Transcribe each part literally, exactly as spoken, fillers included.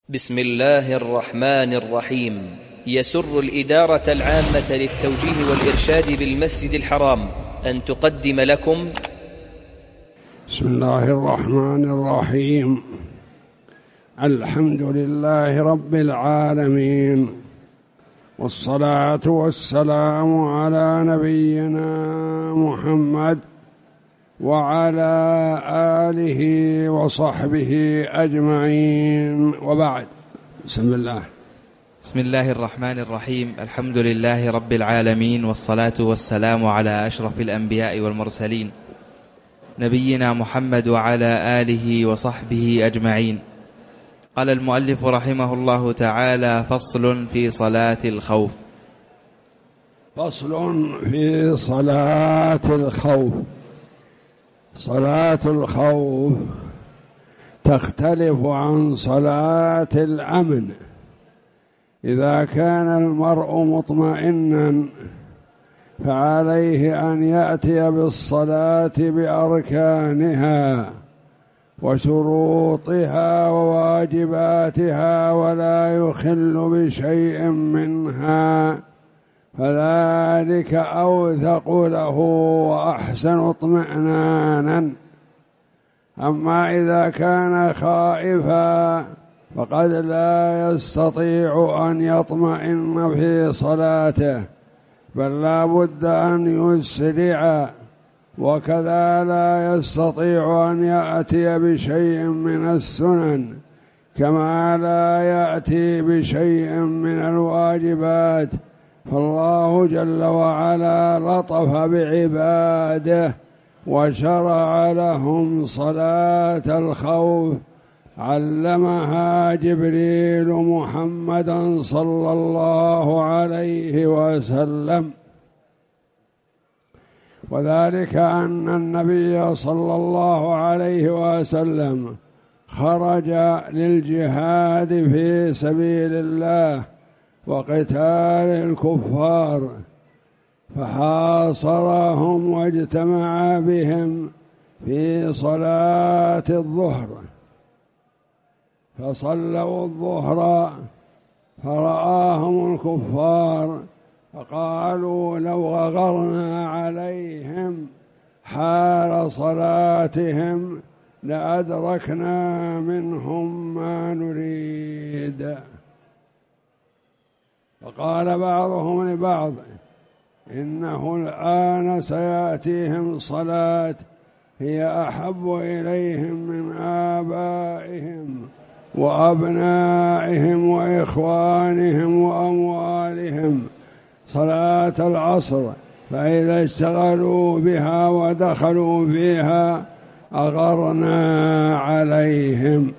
بسم الله الرحمن الرحيم. يسر الإدارة العامة للتوجيه والإرشاد بالمسجد الحرام أن تقدم لكم بسم الله الرحمن الرحيم. الحمد لله رب العالمين، والصلاة والسلام على نبينا محمد وعلى آله وصحبه أجمعين، وبعد. بسم الله. بسم الله الرحمن الرحيم. الحمد لله رب العالمين، والصلاة والسلام على أشرف الأنبياء والمرسلين نبينا محمد وعلى آله وصحبه أجمعين. قال المؤلف رحمه الله تعالى: فصل في صلاة الخوف. فصل في صلاة الخوف. صلاة الخوف تختلف عن صلاة الأمن. إذا كان المرء مطمئنا فعليه أن يأتي بالصلاة بأركانها وشروطها وواجباتها ولا يخل بشيء منها، فذلك أوثق له وأحسن اطمئنانا. أما إذا كان خائفا فقد لا يستطيع أن يطمئن في صلاته، بل لا بد أن يسرع، وكذا لا يستطيع أن يأتي بشيء من السنن، كما لا يأتي بشيء من الواجبات. فالله جل وعلا لطف بعباده وشرع لهم صلاة الخوف، علمها جبريل محمدا صلى الله عليه وسلم. وذلك أن النبي صلى الله عليه وسلم خرج للجهاد في سبيل الله وقتال الكفار، فحاصرهم واجتمع بهم في صلاة الظهر، فصلوا الظهر فرآهم الكفار فقالوا: لو غغرنا عليهم حال صلاتهم لأدركنا منهم ما نريد. فقال بعضهم لبعض: إنه الآن سيأتيهم صلاة هي أحب إليهم من آبائهم وأبنائهم وإخوانهم وأموالهم، صلاة العصر، فإذا اشتغلوا بها ودخلوا فيها أغرنا عليهم.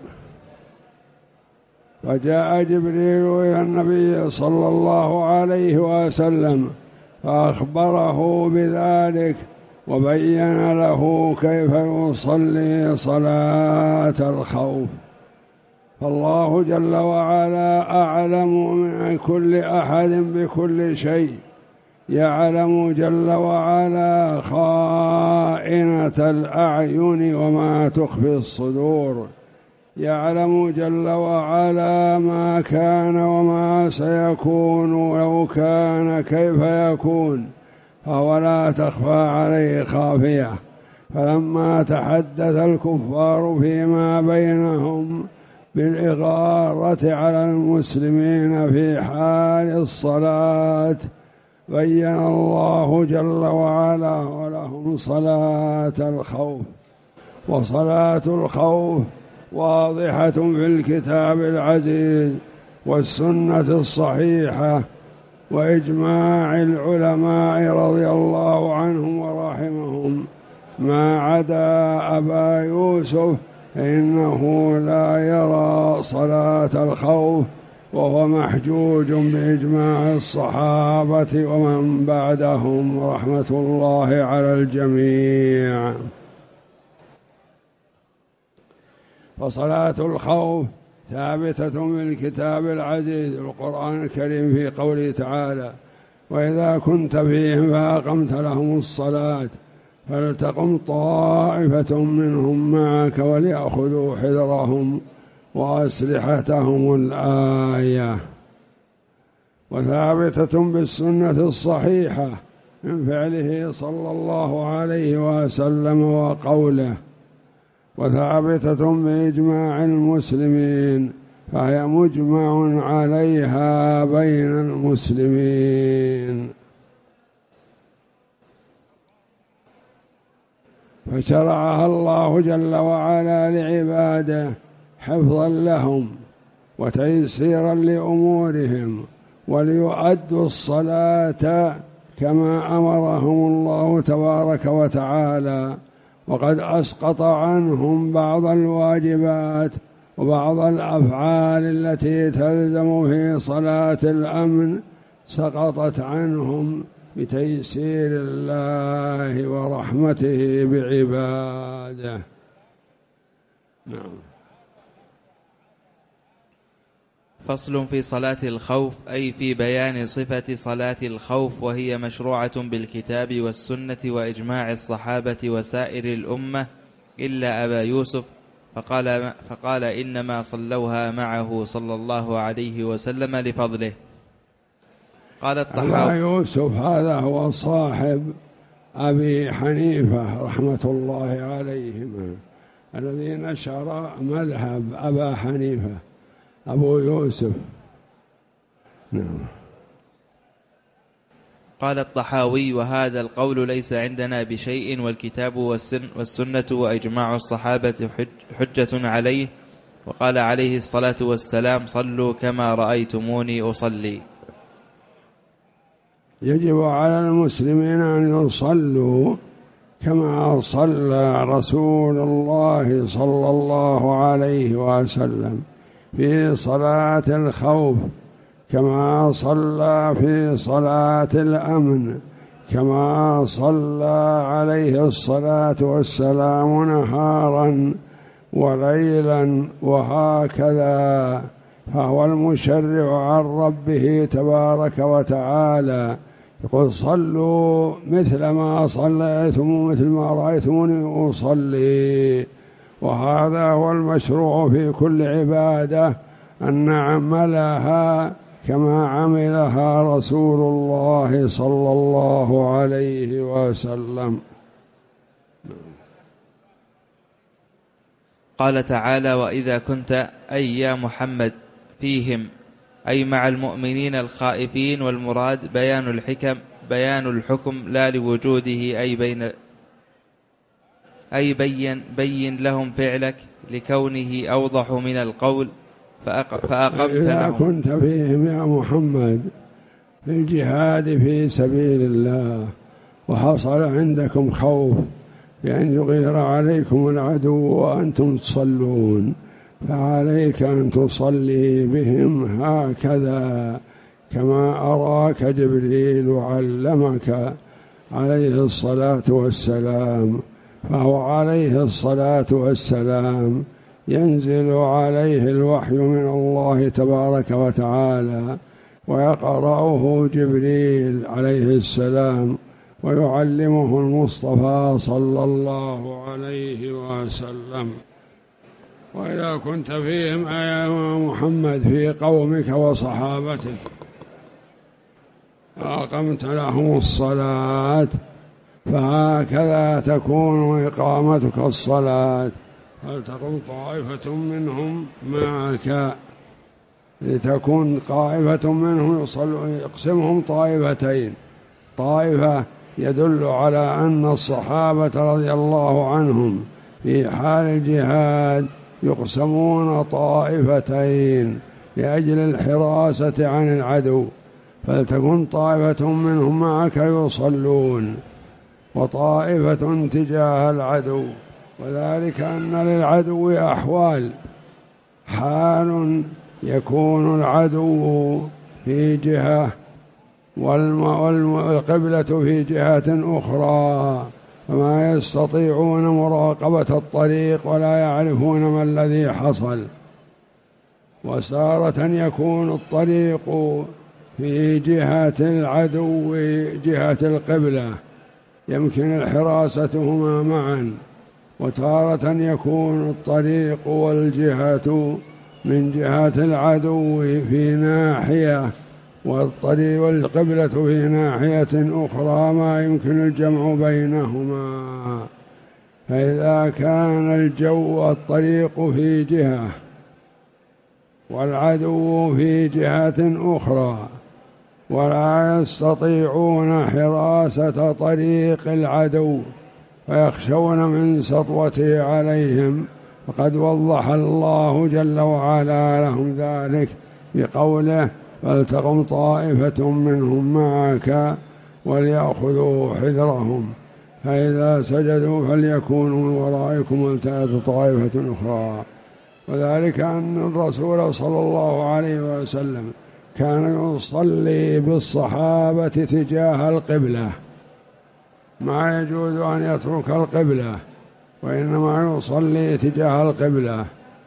فجاء جبريل إلى النبي صلى الله عليه وسلم فأخبره بذلك وبين له كيف يصلي صلاة الخوف. فالله جل وعلا أعلم من كل أحد بكل شيء، يعلم جل وعلا خائنة الأعين وما تخفي الصدور، يعلم جل وعلا ما كان وما سيكون لو كان كيف يكون، فهو لا تخفى عليه خافية. فلما تحدث الكفار فيما بينهم بالإغارة على المسلمين في حال الصلاة، بين الله جل وعلا لهم صلاة الخوف. وصلاة الخوف واضحة في الكتاب العزيز والسنة الصحيحة وإجماع العلماء رضي الله عنهم ورحمهم، ما عدا أبا يوسف إنه لا يرى صلاة الخوف، وهو محجوج بإجماع الصحابة ومن بعدهم رحمة الله على الجميع. فصلاة الخوف ثابتة في الكتاب العزيز القرآن الكريم في قوله تعالى: وإذا كنت فيهم فأقمت لهم الصلاة فلتقم طائفة منهم معك وليأخذوا حذرهم وأسلحتهم الآية. وثابتة بالسنة الصحيحة من فعله صلى الله عليه وسلم وقوله، وثابتة بإجماع المسلمين، فهي مجمع عليها بين المسلمين. فشرعها الله جل وعلا لعباده حفظا لهم وتيسيرا لأمورهم، وليؤدوا الصلاة كما أمرهم الله تبارك وتعالى، وقد أسقط عنهم بعض الواجبات وبعض الأفعال التي تلزم في صلاة الأمن سقطت عنهم بتيسير الله ورحمته بعباده. نعم. فصل في صلاة الخوف، أي في بيان صفة صلاة الخوف، وهي مشروعة بالكتاب والسنة وإجماع الصحابة وسائر الأمة إلا أبا يوسف، فقال, فقال إنما صلوها معه صلى الله عليه وسلم لفضله. قال الطحاوي: أبا يوسف هذا هو صاحب أبي حنيفة رحمة الله عليهما، الذي نشر مذهب أبا حنيفة أبو يوسف. نعم. قال الطحاوي: وهذا القول ليس عندنا بشيء، والكتاب والسنة وإجماع الصحابة حجة عليه. وقال عليه الصلاة والسلام: صلوا كما رأيتموني أصلي. يجب على المسلمين أن يصلوا كما صلى رسول الله صلى الله عليه وسلم في صلاة الخوف، كما صلى في صلاة الأمن، كما صلى عليه الصلاة والسلام نهارا وليلا، وهكذا. فهو المشرع عن ربه تبارك وتعالى، يقول: صلوا مثل ما صليتم مثل ما رأيتموني أصلي. وهذا هو المشروع في كل عبادة، أن نعملها كما عملها رسول الله صلى الله عليه وسلم. قال تعالى: وإذا كنت أي يا محمد فيهم، أي مع المؤمنين الخائفين، والمراد بيان الحكم بيان الحكم لا لوجوده، أي بين أي بين بين لهم فعلك لكونه أوضح من القول، فأقمت إذا لهم. كنت فيهم يا محمد في الجهاد في سبيل الله، وحصل عندكم خوف بأن يغير عليكم العدو وأنتم تصلون، فعليك أن تصلي بهم هكذا كما أراك جبريل علمك عليه الصلاة والسلام. فهو عليه الصلاة والسلام ينزل عليه الوحي من الله تبارك وتعالى، ويقرأه جبريل عليه السلام، ويعلمه المصطفى صلى الله عليه وسلم. وإذا كنت فيهم يا محمد في قومك وصحابتك أقمت لهم الصلاة، فهكذا تكون إقامتك الصلاة، فلتقم طائفة منهم معك، لتكون طائفة منهم يصلوا، يقسمهم طائفتين: طائفة يدل على أن الصحابة رضي الله عنهم في حال الجهاد يقسمون طائفتين لأجل الحراسة عن العدو، فلتكن طائفة منهم معك يصلون، وطائفة تجاه العدو. وذلك أن للعدو أحوال: حال يكون العدو في جهة والقبلة في جهة أخرى، فما يستطيعون مراقبة الطريق ولا يعرفون ما الذي حصل. وسارة يكون الطريق في جهة العدو جهة القبلة، يمكن الحراستهما معا، وتارة يكون الطريق والجهة من جهة العدو في ناحية والطريق والقبلة في ناحية أخرى ما يمكن الجمع بينهما. فإذا كان الجو الطريق في جهة والعدو في جهة أخرى ولا يستطيعون حراسة طريق العدو ويخشون من سطوته عليهم، فقد وضح الله جل وعلا لهم ذلك بقوله: فلتقم طائفة منهم معك وليأخذوا حذرهم فإذا سجدوا فليكونوا من ورائكم ولتأت طائفة أخرى. وذلك أن الرسول صلى الله عليه وسلم كان يصلي بالصحابة تجاه القبلة، ما يجوز أن يترك القبلة وإنما يصلي تجاه القبلة،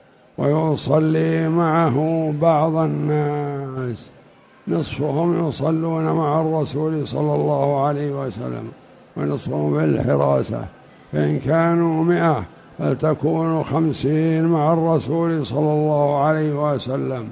ويصلي معه بعض الناس، نصفهم يصلون مع الرسول صلى الله عليه وسلم ونصفهم بالحراسة، فإن كانوا مئة فلتكونوا خمسين مع الرسول صلى الله عليه وسلم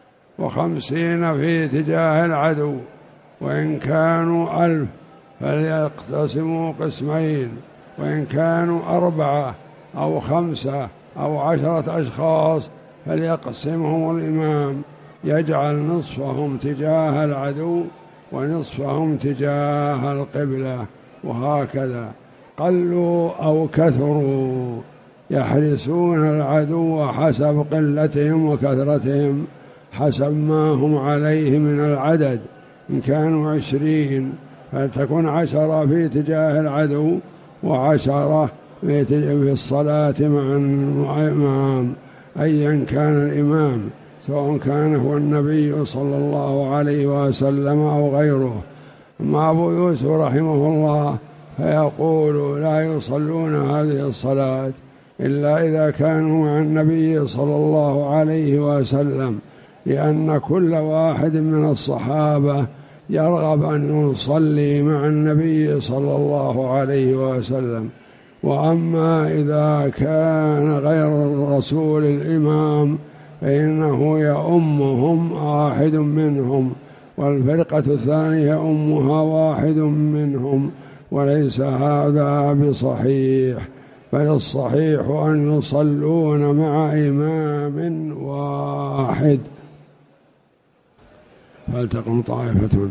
وخمسين في اتجاه العدو، وإن كانوا ألف فليقتسموا قسمين، وإن كانوا أربعة أو خمسة أو عشرة أشخاص فليقسمهم الإمام، يجعل نصفهم تجاه العدو ونصفهم تجاه القبلة، وهكذا قلوا أو كثروا يحرسون العدو حسب قلتهم وكثرتهم، حسب ما هم عليه من العدد. إن كانوا عشرين فلتكن عشرة في اتجاه العدو وعشرة في الصلاة مع الإمام أيا كان الإمام، سواء كان هو النبي صلى الله عليه وسلم أو غيره. أما أبو يوسف رحمه الله فيقول: لا يصلون هذه الصلاة إلا إذا كانوا مع النبي صلى الله عليه وسلم، لأن كل واحد من الصحابة يرغب أن يصلي مع النبي صلى الله عليه وسلم. وأما إذا كان غير الرسول الإمام فإنه يؤمهم واحد منهم، والفرقة الثانية أمها واحد منهم، وليس هذا بصحيح، بل الصحيح أن يصلون مع إمام واحد. فلتقم طائفة.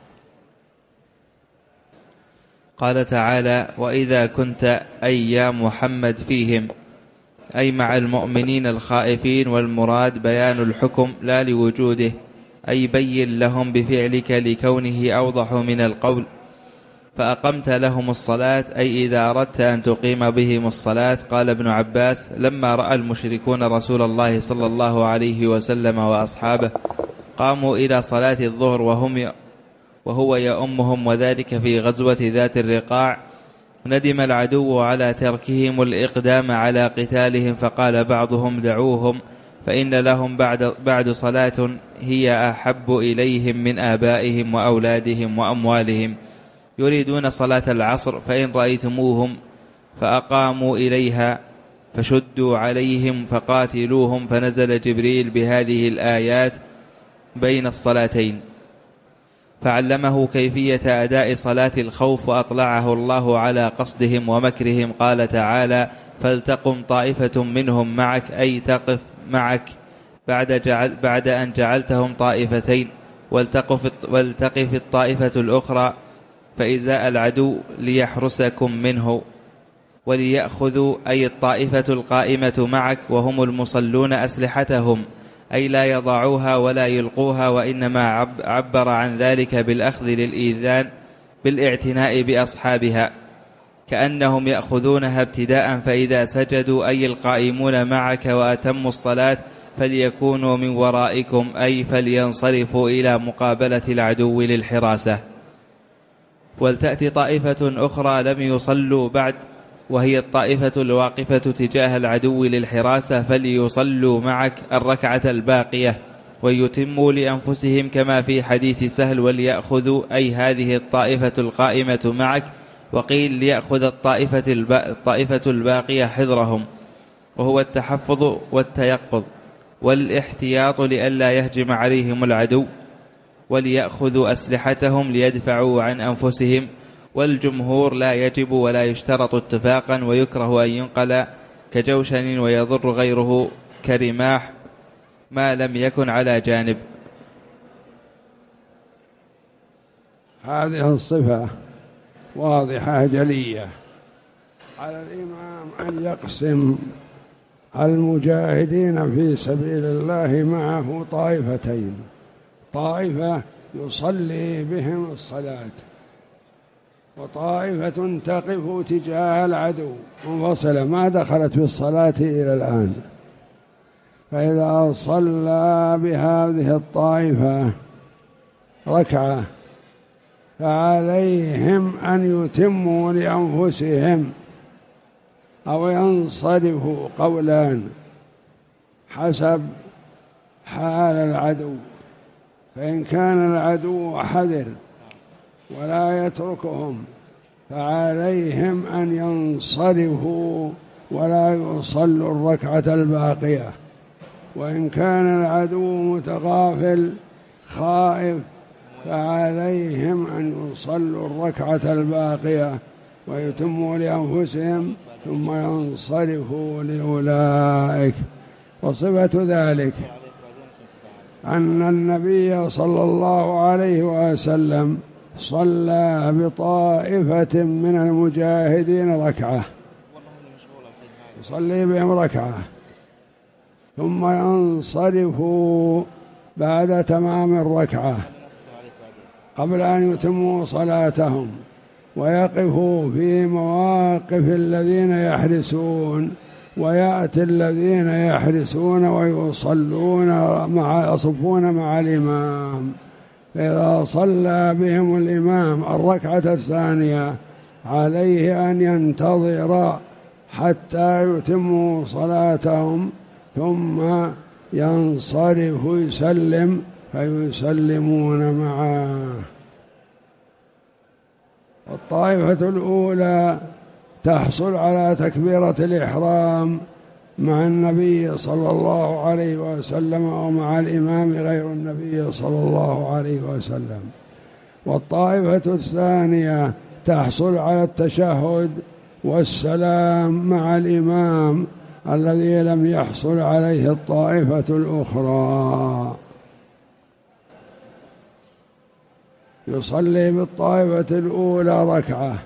قال تعالى: وإذا كنت أي يا محمد فيهم، أي مع المؤمنين الخائفين، والمراد بيان الحكم لا لوجوده، أي بين لهم بفعلك لكونه أوضح من القول. فأقمت لهم الصلاة، أي إذا أردت أن تقيم بهم الصلاة. قال ابن عباس: لما رأى المشركون رسول الله صلى الله عليه وسلم وأصحابه قاموا إلى صلاة الظهر وهم وهو يؤمهم، وذلك في غزوة ذات الرقاع، ندم العدو على تركهم الإقدام على قتالهم، فقال بعضهم: دعوهم فإن لهم بعد, بعد صلاة هي أحب إليهم من آبائهم وأولادهم وأموالهم، يريدون صلاة العصر، فإن رأيتموهم فأقاموا إليها فشدوا عليهم فقاتلوهم. فنزل جبريل بهذه الآيات بين الصلاتين، فعلمه كيفية أداء صلاة الخوف، وأطلعه الله على قصدهم ومكرهم. قال تعالى: فلتقم طائفة منهم معك، أي تقف معك بعد, جعل بعد أن جعلتهم طائفتين، والتقف, والتقف الطائفة الأخرى فإزاء العدو ليحرسكم منه، وليأخذوا، أي الطائفة القائمة معك وهم المصلون، أسلحتهم، أي لا يضعوها ولا يلقوها، وإنما عبر عن ذلك بالأخذ للإيذان بالاعتناء بأصحابها، كأنهم يأخذونها ابتداء. فإذا سجدوا، أي القائمون معك وأتموا الصلاة، فليكونوا من ورائكم، أي فلينصرفوا إلى مقابلة العدو للحراسة. ولتأتي طائفة أخرى لم يصلوا بعد، وهي الطائفة الواقفة تجاه العدو للحراسة، فليصلوا معك الركعة الباقية ويتموا لأنفسهم، كما في حديث سهل: وليأخذوا، أي هذه الطائفة القائمة معك. وقيل: ليأخذ الطائفة, البا... الطائفة الباقية حذرهم، وهو التحفظ والتيقظ. والاحتياط لئلا يهجم عليهم العدو، وليأخذوا أسلحتهم ليدفعوا عن أنفسهم. والجمهور لا يجب ولا يشترط اتفاقا، ويكره أن ينقل كجوشن ويضر غيره كرماح ما لم يكن على جانب. هذه الصفة واضحة جلية. على الإمام أن يقسم المجاهدين في سبيل الله معه طائفتين: طائفة يصلي بهم الصلاة، وطائفة تقف تجاه العدو منفصلة ما دخلت في الصلاة إلى الآن. فإذا صلى بهذه الطائفة ركعة فعليهم أن يتموا لأنفسهم أو ينصرفوا، قولان حسب حال العدو. فإن كان العدو حذر ولا يتركهم فعليهم أن ينصرفوا ولا يصلوا الركعة الباقية. وإن كان العدو متغافل خائف فعليهم أن يصلوا الركعة الباقية ويتموا لأنفسهم ثم ينصرفوا لأولئك. وصفة ذلك أن النبي صلى الله عليه وسلم صلى بطائفة من المجاهدين ركعة، يصلي بهم ركعة ثم ينصرفوا بعد تمام الركعة قبل أن يتموا صلاتهم، ويقفوا في مواقف الذين يحرسون، ويأتي الذين يحرسون ويصلون مع يصفون مع الإمام. فإذا صلى بهم الإمام الركعة الثانية عليه أن ينتظر حتى يتموا صلاتهم ثم ينصرف ويسلم فيسلمون معه. الطائفة الأولى تحصل على تكبيرة الإحرام مع النبي صلى الله عليه وسلم ومع الإمام غير النبي صلى الله عليه وسلم. والطائفة الثانية تحصل على التشهد والسلام مع الإمام الذي لم يحصل عليه الطائفة الأخرى. يصلي بالطائفة الأولى ركعة،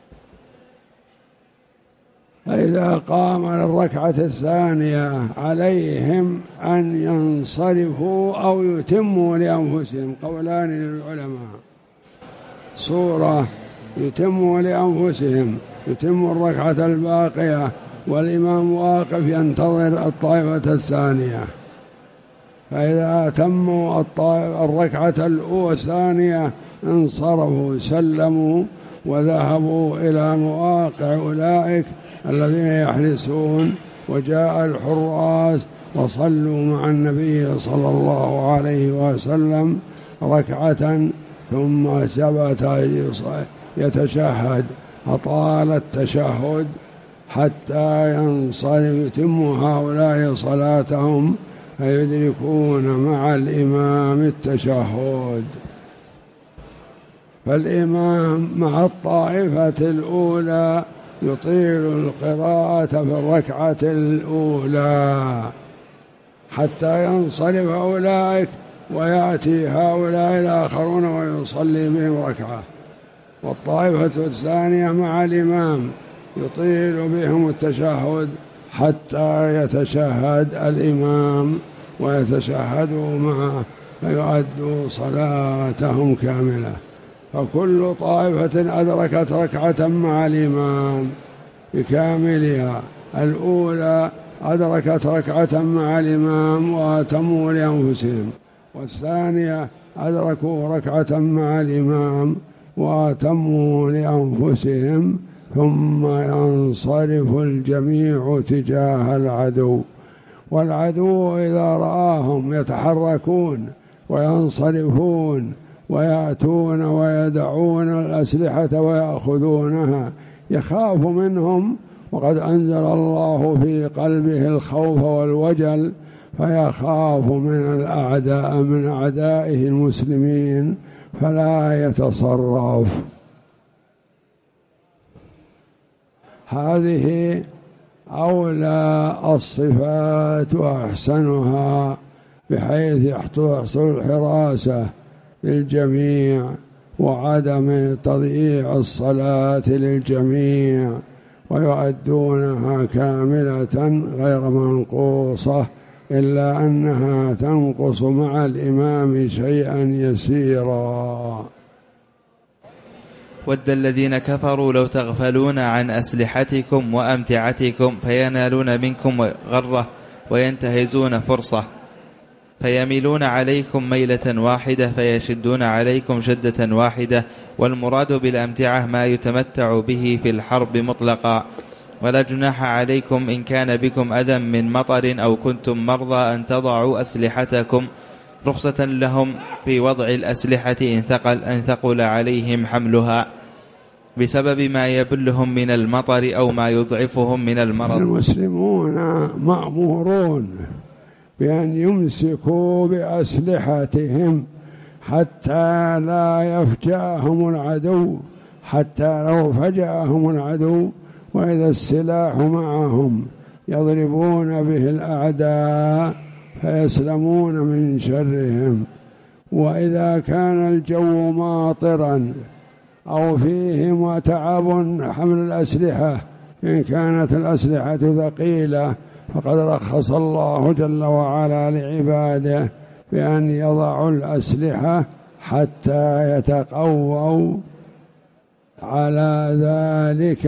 فإذا قام للركعة الثانية عليهم أن ينصرفوا أو يتموا لأنفسهم، قولان للعلماء. صورة يتموا لأنفسهم، يتموا الركعة الباقية والإمام واقف ينتظر الطائفة الثانية. فإذا تموا الركعة الأولى الثانية انصرفوا سلموا وذهبوا إلى مواقع أولئك الذين يحرسون، وجاء الحراس وصلوا مع النبي صلى الله عليه وسلم ركعة ثم ثبت يتشهد أطال التشهد حتى ينصرف يتم هؤلاء صلاتهم فيدركون مع الإمام التشهد. فالإمام مع الطائفة الأولى يطيل القراءة في الركعة الأولى حتى ينصرف أولئك ويأتي هؤلاء الآخرون ويصلي بهم ركعة. والطائفة الثانية مع الإمام يطيل بهم التشهد حتى يتشهد الإمام ويتشهدوا معه فيؤدوا صلاتهم كاملة. فكل طائفة أدركت ركعة مع الإمام بكاملها، الأولى أدركت ركعة مع الإمام وأتموا لأنفسهم، والثانية أدركوا ركعة مع الإمام وأتموا لأنفسهم، ثم ينصرف الجميع تجاه العدو. والعدو إذا رآهم يتحركون وينصرفون ويأتون ويدعون الأسلحة ويأخذونها يخاف منهم، وقد أنزل الله في قلبه الخوف والوجل، فيخاف من الأعداء من أعدائه المسلمين فلا يتصرف. هذه أولى الصفات وأحسنها، بحيث يحصل الحراسة للجميع وعدم تضييع الصلاة للجميع، ويؤدونها كاملة غير منقوصة، إلا أنها تنقص مع الإمام شيئا يسيرا. ود الذين كفروا لو تغفلون عن أسلحتكم وأمتعتكم فينالون منكم غرة وينتهزون فرصة فيميلون عليكم ميلة واحدة فيشدون عليكم شدة واحدة. والمراد بالأمتعة ما يتمتع به في الحرب مطلقا. ولا جناح عليكم إن كان بكم أذى من مطر أو كنتم مرضى أن تضعوا أسلحتكم، رخصة لهم في وضع الأسلحة إن ثقل, أن ثقل عليهم حملها بسبب ما يبلهم من المطر أو ما يضعفهم من المرض. المسلمون مأمورون بأن يمسكوا بأسلحتهم حتى لا يفجأهم العدو، حتى لو فجأهم العدو وإذا السلاح معهم يضربون به الأعداء فيسلمون من شرهم. وإذا كان الجو ماطرا أو فيه تعب حمل الأسلحة، إن كانت الأسلحة ثقيلة فقد رخص الله جل وعلا لعباده بأن يضعوا الأسلحة حتى يتقووا على ذلك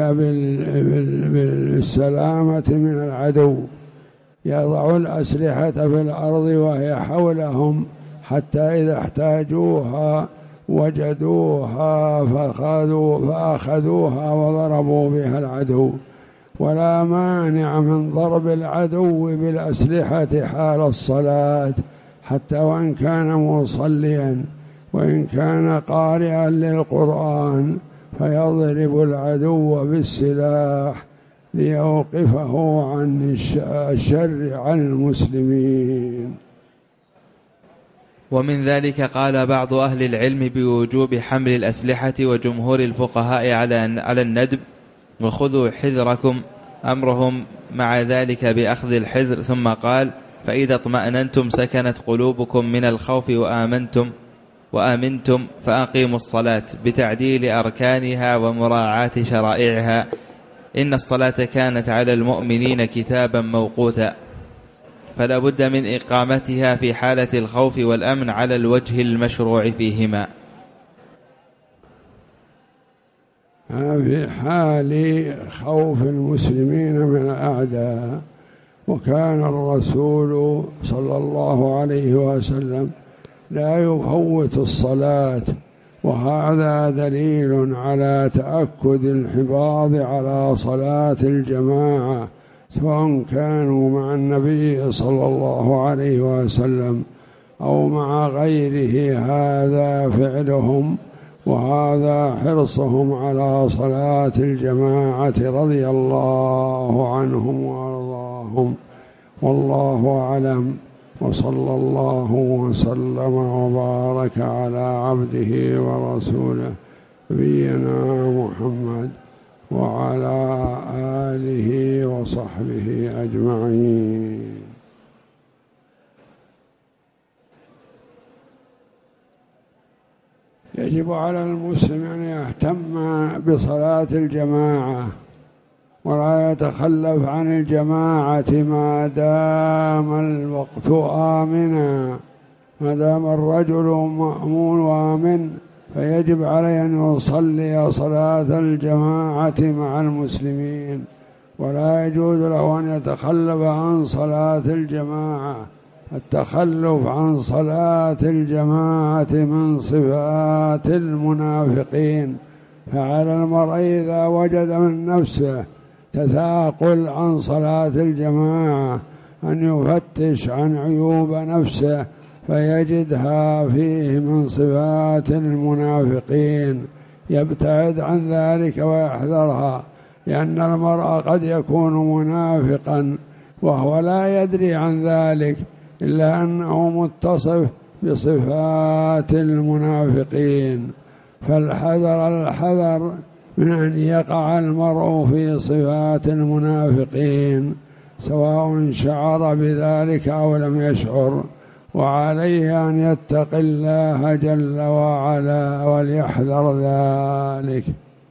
بالسلامة من العدو. يضعوا الأسلحة في الأرض وهي حولهم حتى إذا احتاجوها وجدوها فأخذوا فأخذوها وضربوا بها العدو. ولا مانع من ضرب العدو بالأسلحة حال الصلاة، حتى وإن كان مصليا وإن كان قارئا للقرآن فيضرب العدو بالسلاح ليوقفه عن الشر عن المسلمين. ومن ذلك قال بعض أهل العلم بوجوب حمل الأسلحة، وجمهور الفقهاء على الندب، وخذوا حذركم أمرهم مع ذلك بأخذ الحذر. ثم قال: فإذا اطمأننتم سكنت قلوبكم من الخوف وآمنتم وآمنتم فأقيموا الصلاة بتعديل أركانها ومراعاة شرائعها، إن الصلاة كانت على المؤمنين كتابا موقوتا، فلا بد من إقامتها في حالة الخوف والأمن على الوجه المشروع فيهما. في حال خوف المسلمين من الأعداء، وكان الرسول صلى الله عليه وسلم لا يفوت الصلاة، وهذا دليل على تأكد الحفاظ على صلاة الجماعة، سواء كانوا مع النبي صلى الله عليه وسلم أو مع غيره. هذا فعلهم وهذا حرصهم على صلاة الجماعة رضي الله عنهم وأرضاهم. والله أعلم، وصلى الله وسلم وبارك على عبده ورسوله نبينا محمد وعلى آله وصحبه أجمعين. يجب على المسلم أن يهتم بصلاة الجماعة ولا يتخلف عن الجماعة ما دام الوقت آمنا. ما دام الرجل مأمون وآمن فيجب عليه أن يصلي صلاة الجماعة مع المسلمين، ولا يجوز له أن يتخلف عن صلاة الجماعة. التخلف عن صلاة الجماعة من صفات المنافقين، فعلى المرء إذا وجد من نفسه تثاقل عن صلاة الجماعة أن يفتش عن عيوب نفسه فيجدها فيه من صفات المنافقين، يبتعد عن ذلك ويحذرها، لأن المرء قد يكون منافقا وهو لا يدري عن ذلك، إلا أنه متصف بصفات المنافقين، فالحذر الحذر من أن يقع المرء في صفات المنافقين سواء شعر بذلك أو لم يشعر، وعليه أن يتقي الله جل وعلا وليحذر ذلك.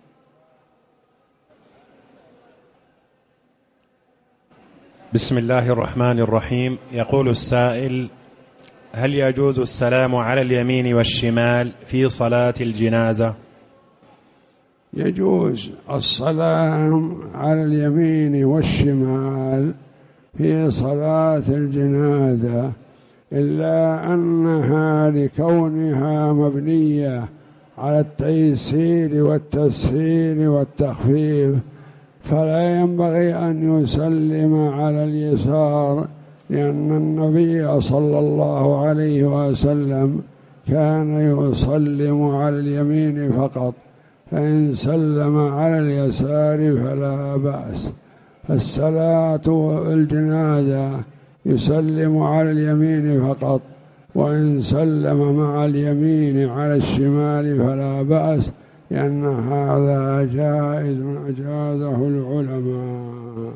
بسم الله الرحمن الرحيم. يقول السائل: هل يجوز السلام على اليمين والشمال في صلاة الجنازة؟ يجوز السلام على اليمين والشمال في صلاة الجنازة، إلا أنها لكونها مبنية على التيسير والتسهيل والتخفيف فلا ينبغي أن يسلم على اليسار، لأن النبي صلى الله عليه وسلم كان يسلم على اليمين فقط، فإن سلم على اليسار فلا بأس. الصلاة الجنازة يسلم على اليمين فقط، وإن سلم مع اليمين على الشمال فلا بأس، لأن هذا جائز أجازه العلماء.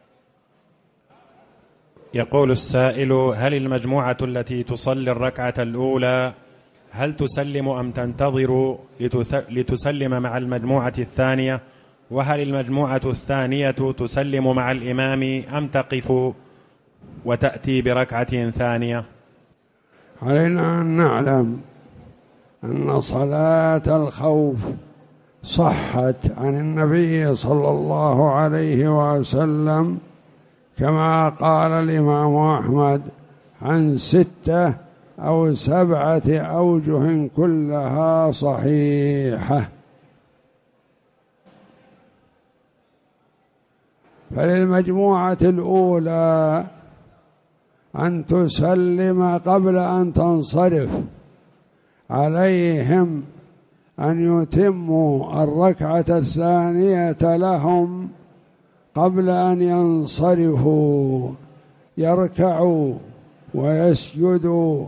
يقول السائل: هل المجموعة التي تصلي الركعة الأولى هل تسلم أم تنتظر لتسلم مع المجموعة الثانية؟ وهل المجموعة الثانية تسلم مع الإمام أم تقف وتأتي بركعة ثانية؟ علينا أن نعلم أن صلاة الخوف صحت عن النبي صلى الله عليه وسلم كما قال الإمام أحمد عن ستة أو سبعة أوجه كلها صحيحة. فللمجموعة الأولى أن تسلم قبل أن تنصرف، عليهم أن يتموا الركعة الثانية لهم قبل أن ينصرفوا، يركعوا ويسجدوا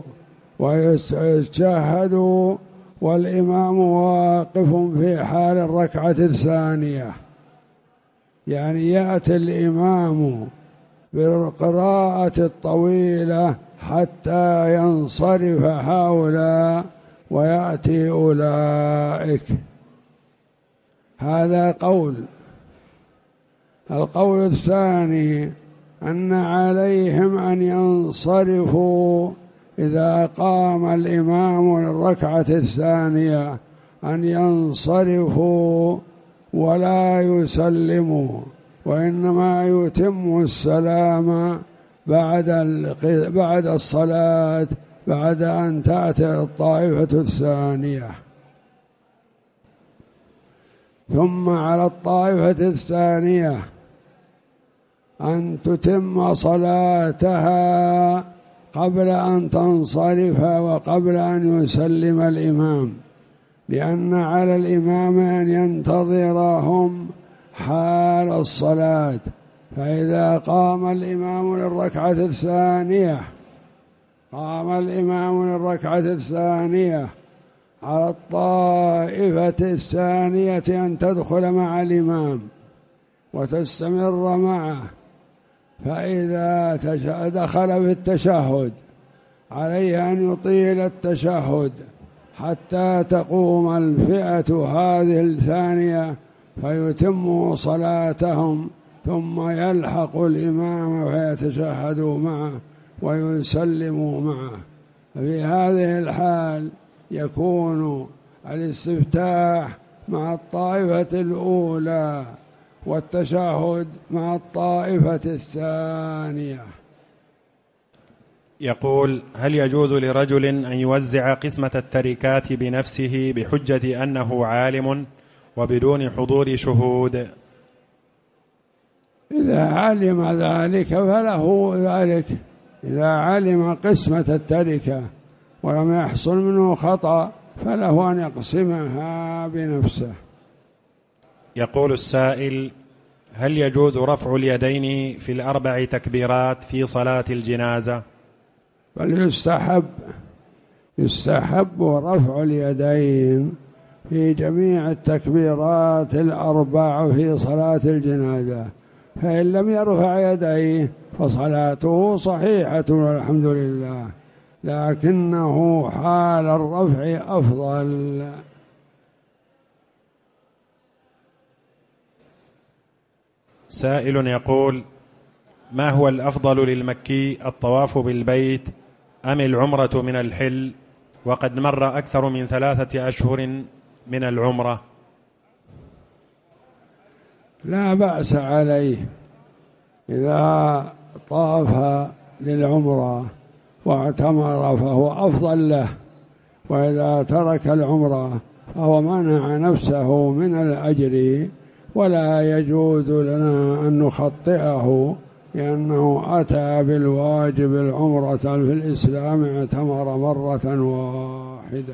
ويتشهدوا والإمام واقف في حال الركعة الثانية، يعني يأتي الإمام بالقراءة الطويلة حتى ينصرف هؤلاء ويأتي أولئك. هذا قول. القول الثاني أن عليهم أن ينصرفوا إذا قام الإمام للركعة الثانية، أن ينصرفوا ولا يسلموا، وإنما يتم السلام بعد بعد الصلاة، بعد أن تأتي الطائفة الثانية. ثم على الطائفة الثانية أن تتم صلاتها قبل أن تنصرف وقبل أن يسلم الإمام، لأن على الإمام أن ينتظرهم حال الصلاة، فإذا قام الإمام للركعة الثانية قام الإمام للركعة الثانية على الطائفة الثانية أن تدخل مع الإمام وتستمر معه، فإذا دخل في التشهد عليه أن يطيل التشهد حتى تقوم الفئة هذه الثانية فيتموا صلاتهم، ثم يلحق الإمام فيتشهدوا معه ويسلموا معه. في هذه الحال يكون الاستفتاح مع الطائفة الأولى والتشهد مع الطائفة الثانية. يقول: هل يجوز لرجل أن يوزع قسمة التركات بنفسه بحجة أنه عالم وبدون حضور شهود؟ إذا علم ذلك فله ذلك، إذا علم قسمة التركة ولم يحصل منه خطأ فله أن يقسمها بنفسه. يقول السائل: هل يجوز رفع اليدين في الأربع تكبيرات في صلاة الجنازة؟ بل يستحب يستحب رفع اليدين في جميع التكبيرات الأربع في صلاة الجنازة، فإن لم يرفع يديه فصلاته صحيحة والحمد لله، لكنه حال الرفع أفضل. سائل يقول: ما هو الأفضل للمكي، الطواف بالبيت أم العمرة من الحل؟ وقد مر أكثر من ثلاثة أشهر من العمرة. لا بأس عليه إذا طاف للعمرة واعتمر فهو أفضل له، وإذا ترك العمرة فهو منع نفسه من الأجر، ولا يجوز لنا أن نخطئه لأنه أتى بالواجب العمرة في الإسلام، اعتمر مرة واحدة.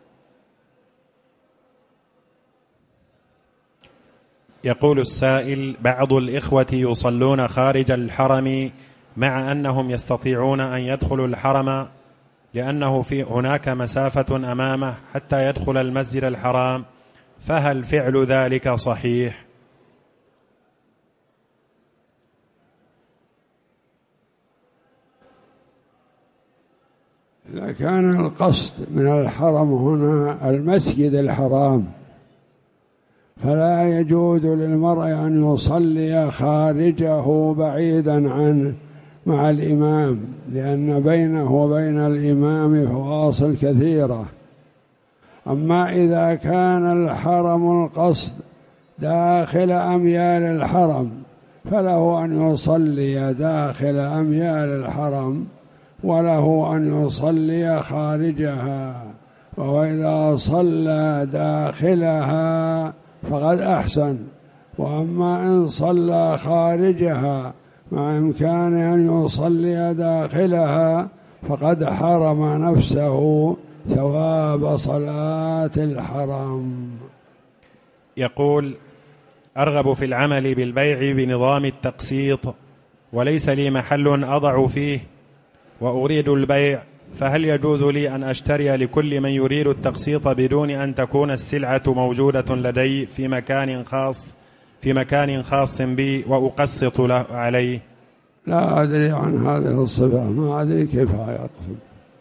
يقول السائل: بعض الإخوة يصلون خارج الحرم مع أنهم يستطيعون أن يدخلوا الحرم لأنه في هناك مسافة أمامه حتى يدخل المسجد الحرام، فهل فعل ذلك صحيح؟ إذا كان القصد من الحرم هنا المسجد الحرام فلا يجوز للمرء أن يصلي خارجه بعيدا عنه مع الإمام، لأن بينه وبين الإمام فواصل كثيرة. أما إذا كان الحرم القصد داخل أميال الحرم فله أن يصلي داخل أميال الحرم، وله أن يصلي خارجها، وإذا صلى داخلها فقد أحسن. وأما إن صلى خارجها مع إمكانه أن يصلي داخلها فقد حرم نفسه ثواب صلاة الحرم. يقول: أرغب في العمل بالبيع بنظام التقسيط، وليس لي محل أضع فيه وأريد البيع، فهل يجوز لي أن أشتري لكل من يريد التقسيط بدون أن تكون السلعة موجودة لدي في مكان خاص في مكان خاص بي وأقسط له عليه؟ لا أدري عن هذه الصفة، ما أدري كيف يقصد.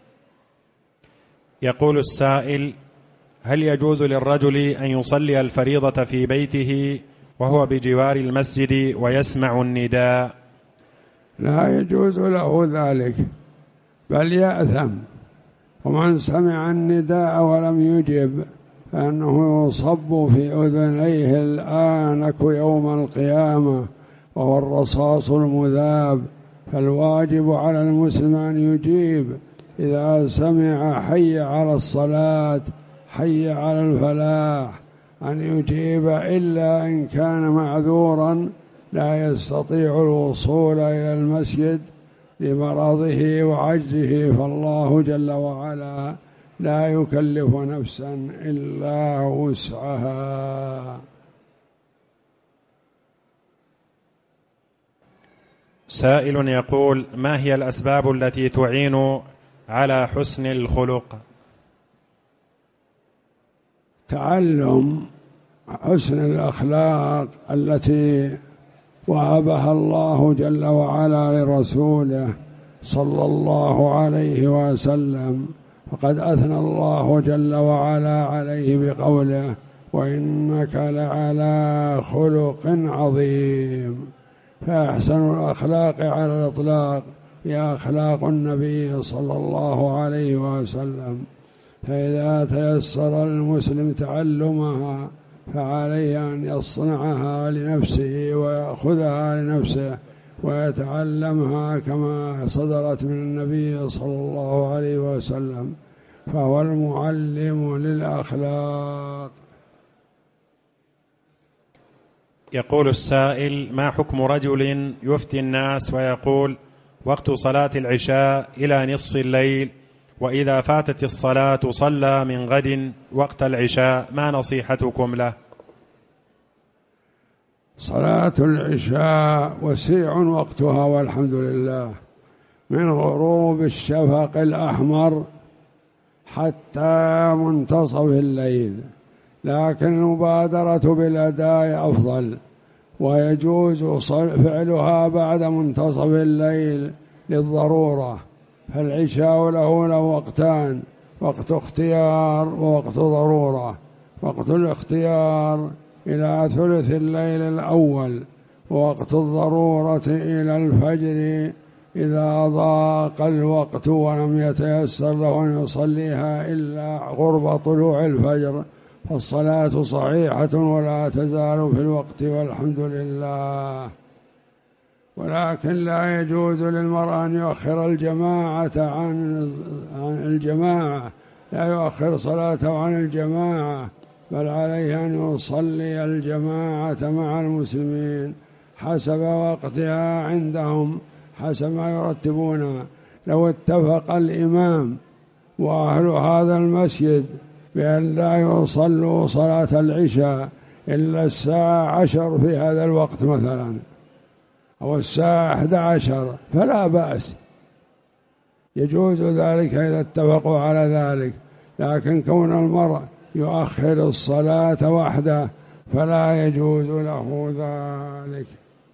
يقول السائل: هل يجوز للرجل أن يصلي الفريضة في بيته وهو بجوار المسجد ويسمع النداء؟ لا يجوز له ذلك، بل يأثم. ومن سمع النداء ولم يجب فإنه يصب في أذنيه الآنك يوم القيامة وهو الرصاص المذاب. فالواجب على المسلم أن يجيب إذا سمع حي على الصلاة، حي على الفلاح، أن يجيب إلا إن كان معذورا لا يستطيع الوصول إلى المسجد لمرضه وعجزه، فالله جل وعلا لا يكلف نفسا إلا وسعها. سائل يقول: ما هي الأسباب التي تعين على حسن الخلق؟ تعلم حسن الأخلاق التي وهبها الله جل وعلا لرسوله صلى الله عليه وسلم، فقد أثنى الله جل وعلا عليه بقوله: وإنك لعلى خلق عظيم. فأحسن الأخلاق على الإطلاق هي أخلاق النبي صلى الله عليه وسلم، فإذا تيسر المسلم تعلمها فعليه أن يصنعها لنفسه ويأخذها لنفسه ويتعلمها كما صدرت من النبي صلى الله عليه وسلم، فهو المعلم للأخلاق. يقول السائل: ما حكم رجل يفتي الناس ويقول وقت صلاة العشاء إلى نصف الليل، وإذا فاتت الصلاة صلى من غد وقت العشاء، ما نصيحتكم له؟ صلاة العشاء وسيع وقتها والحمد لله، من غروب الشفق الأحمر حتى منتصف الليل، لكن المبادرة بالأداء أفضل، ويجوز فعلها بعد منتصف الليل للضرورة. فالعشاء له له وقتان: وقت اختيار ووقت ضرورة. وقت الاختيار إلى ثلث الليل الأول، ووقت الضرورة إلى الفجر إذا ضاق الوقت ولم يتيسر له أن يصليها إلا قرب طلوع الفجر، فالصلاة صحيحة ولا تزال في الوقت والحمد لله. ولكن لا يجوز للمرأة أن يؤخر الجماعة عن الجماعة، لا يؤخر صلاته عن الجماعة، بل عليه أن يصلي الجماعة مع المسلمين حسب وقتها عندهم، حسب ما يرتبون. لو اتفق الإمام وأهل هذا المسجد بأن لا يصلوا صلاة العشاء إلا الساعة عشر في هذا الوقت مثلا، أو الساعة أحد عشر، فلا بأس، يجوز ذلك إذا اتفقوا على ذلك. لكن كون المرء يؤخر الصلاة وحده فلا يجوز له ذلك.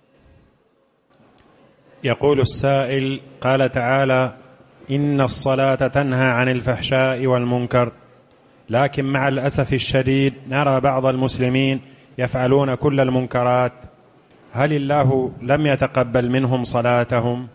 يقول السائل: قال تعالى: إن الصلاة تنهى عن الفحشاء والمنكر، لكن مع الأسف الشديد نرى بعض المسلمين يفعلون كل المنكرات، هل الله لم يتقبل منهم صلاتهم؟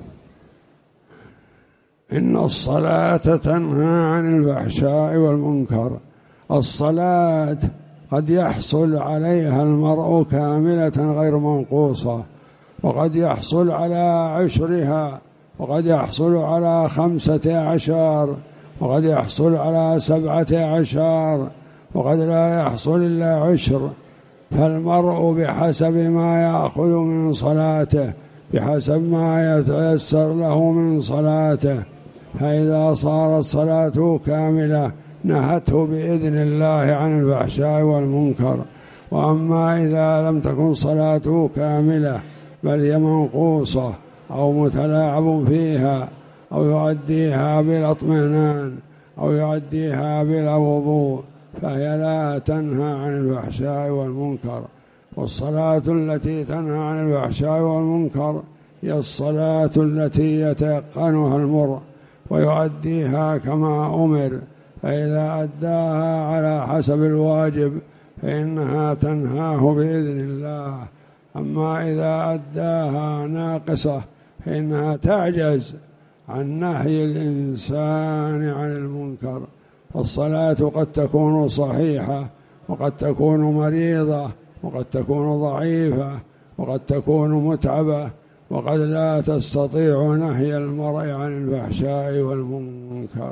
إن الصلاة تنهى عن الفحشاء والمنكر. الصلاة قد يحصل عليها المرء كاملة غير منقوصة، وقد يحصل على عشرها، وقد يحصل على خمسة عشر، وقد يحصل على سبعة عشر، وقد لا يحصل إلا عشر. فالمرء بحسب ما يأخذ من صلاته، بحسب ما يتيسر له من صلاته. فإذا صارت صلاته كاملة نهته بإذن الله عن الفحشاء والمنكر. وأما إذا لم تكن صلاته كاملة بل هي منقوصة أو متلاعب فيها، أو يؤديها بلا اطمئنان، أو يؤديها بلا وضوء، فهي لا تنهى عن الفحشاء والمنكر. والصلاة التي تنهى عن الفحشاء والمنكر هي الصلاة التي يتيقنها المرء ويؤديها كما أمر، فإذا أداها على حسب الواجب فإنها تنهاه بإذن الله. أما إذا أداها ناقصة فإنها تعجز عن نهي الإنسان عن المنكر. الصلاة قد تكون صحيحة، وقد تكون مريضة، وقد تكون ضعيفة، وقد تكون متعبة، وقد لا تستطيع نهي المرء عن الفحشاء والمنكر.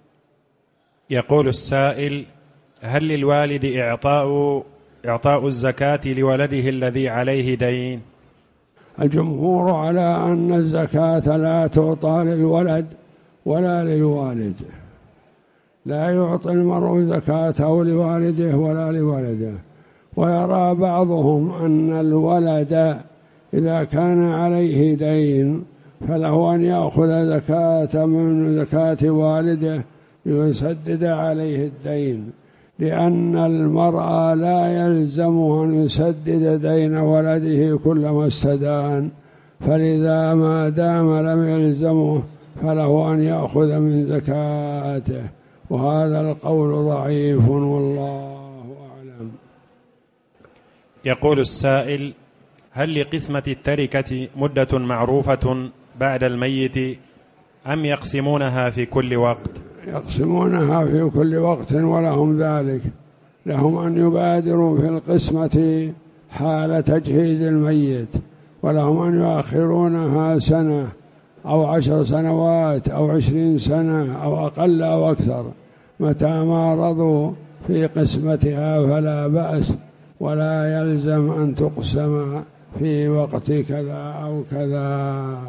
يقول السائل: هل للوالد إعطاء إعطاء الزكاة لولده الذي عليه دين؟ الجمهور على أن الزكاة لا تعطى للولد ولا للوالد، لا يعطي المرء زكاته لوالده ولا لولده. ويرى بعضهم أن الولد إذا كان عليه دين فله أن يأخذ زكاة من زكاة والده ليسدد عليه الدين، لأن المرء لا يلزمه أن يسدد دين ولده كلما استدان، فلذا ما دام لم يلزمه فله أن يأخذ من زكاته، وهذا القول ضعيف والله أعلم. يقول السائل: هل لقسمة التركة مدة معروفة بعد الميت أم يقسمونها في كل وقت؟ يقسمونها في كل وقت ولهم ذلك، لهم أن يبادروا في القسمة حال تجهيز الميت، ولهم أن يؤخرونها سنة أو عشر سنوات أو عشرين سنة أو أقل أو أكثر، متى ما رضوا في قسمتها فلا بأس، ولا يلزم أن تقسم في وقت كذا أو كذا.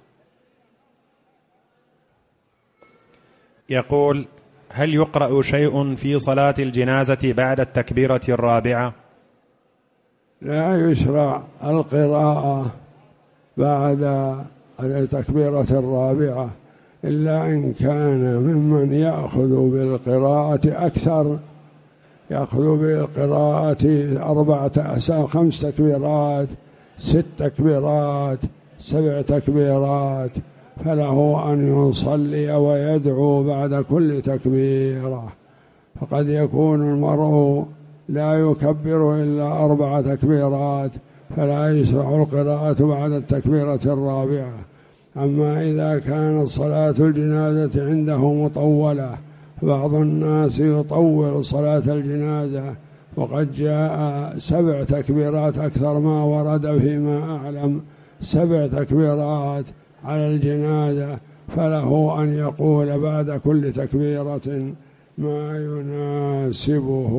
يقول: هل يقرأ شيء في صلاة الجنازة بعد التكبيرة الرابعة؟ لا يشرع القراءة بعد التكبيرة الرابعة، إلا إن كان ممن يأخذ بالقراءة أكثر، يأخذ بالقراءة أربعة خمس تكبيرات، ست تكبيرات، سبع تكبيرات، فله أن يصلي ويدعو بعد كل تكبيرة. فقد يكون المرء لا يكبر إلا أربع تكبيرات فلا يشرع القراءة بعد التكبيرة الرابعة. أما إذا كانت صلاة الجنازة عنده مطولة، بعض الناس يطول صلاة الجنازة وقد جاء سبع تكبيرات أكثر ما ورد فيما أعلم، سبع تكبيرات على الجنازة، فله أن يقول بعد كل تكبيرة ما يناسبه.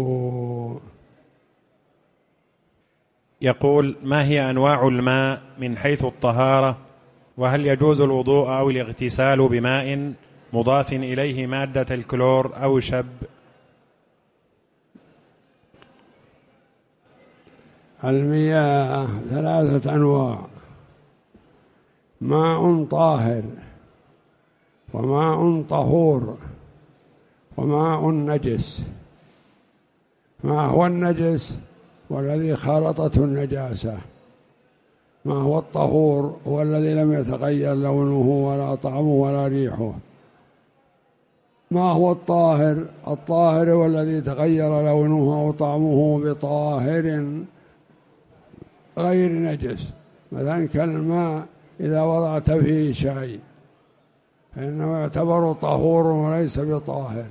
يقول: ما هي أنواع الماء من حيث الطهارة؟ وهل يجوز الوضوء أو الاغتسال بماء مضاف إليه مادة الكلور أو شب؟ المياه ثلاثة أنواع: ماء طاهر، وماء طهور، وماء نجس. ما هو النجس؟ والذي خالطته النجاسة. ما هو الطهور؟ هو الذي لم يتغير لونه ولا طعمه ولا ريحه. ما هو الطاهر؟ الطاهر هو الذي تغير لونه أو طعمه بطاهر غير نجس، مثلا كالماء إذا وضعت فيه شيء فإنه يعتبر طهور وليس بطاهر.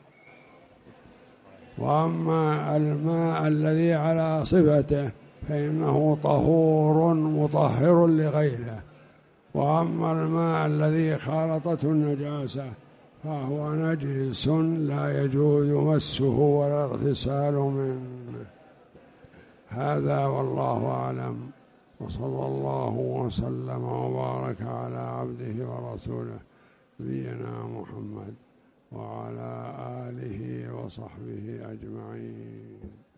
وأما الماء الذي على صفته فإنه طهور مطهر لغيره. وأما الماء الذي خالطته النجاسة فهو نجس لا يجوز مسه ولا اغتسال منه. هذا والله أعلم، وصلى الله وسلم وبارك على عبده ورسوله نبينا محمد وعلى آله وصحبه أجمعين.